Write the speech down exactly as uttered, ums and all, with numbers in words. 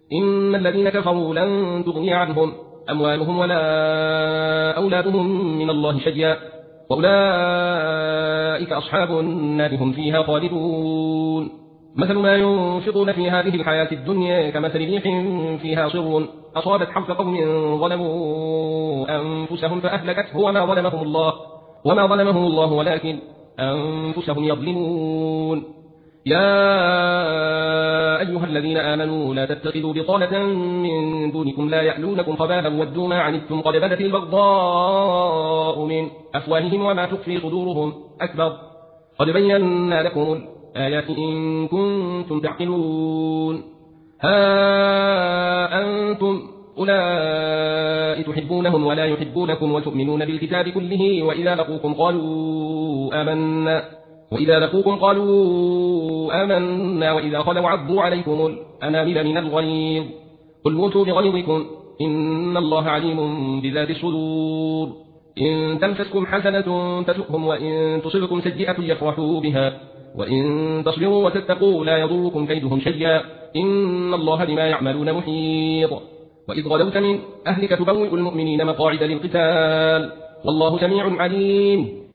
إن الذين كفروا لن تغني عنهم أموالهم ولا أولادهم من الله شيئا وأولئك أصحاب النار هم فيها خالدون. مثل ما ينفقون في هذه الحياة الدنيا كمثل ريح فيها صر أصابت حرث قوم ظلموا أنفسهم فأهلكته وما ظلمهم الله وما ظلمهم الله ولكن أنفسهم يظلمون. يا أيها الذين آمنوا لا تتخذوا بطانة من دونكم لا يألونكم خبالا ودوا ما عنتم قد بدت البغضاء من أفواههم وما تخفي صدورهم أكبر قد بينا لكم الآيات إن كنتم تعقلون. ها أنتم أولئك تحبونهم ولا يحبونكم وتؤمنون بالكتاب كله وإذا لقوكم قالوا آمنا وإذا لقوكم قالوا آمنا وإذا خلوا عضوا عليكم الأنامل من الغيظ قل موتوا بغيظكم إن الله عليم بذات الصدور. إن تمسسكم حسنة تسؤهم وإن تصبكم سيئة يفرحوا بها وإن تصبروا وتتقوا لا يضركم كيدهم شيئا إن الله بما يعملون محيط. وإذ غدوت من أهلك تبوئ المؤمنين مقاعد للقتال والله سميع عليم.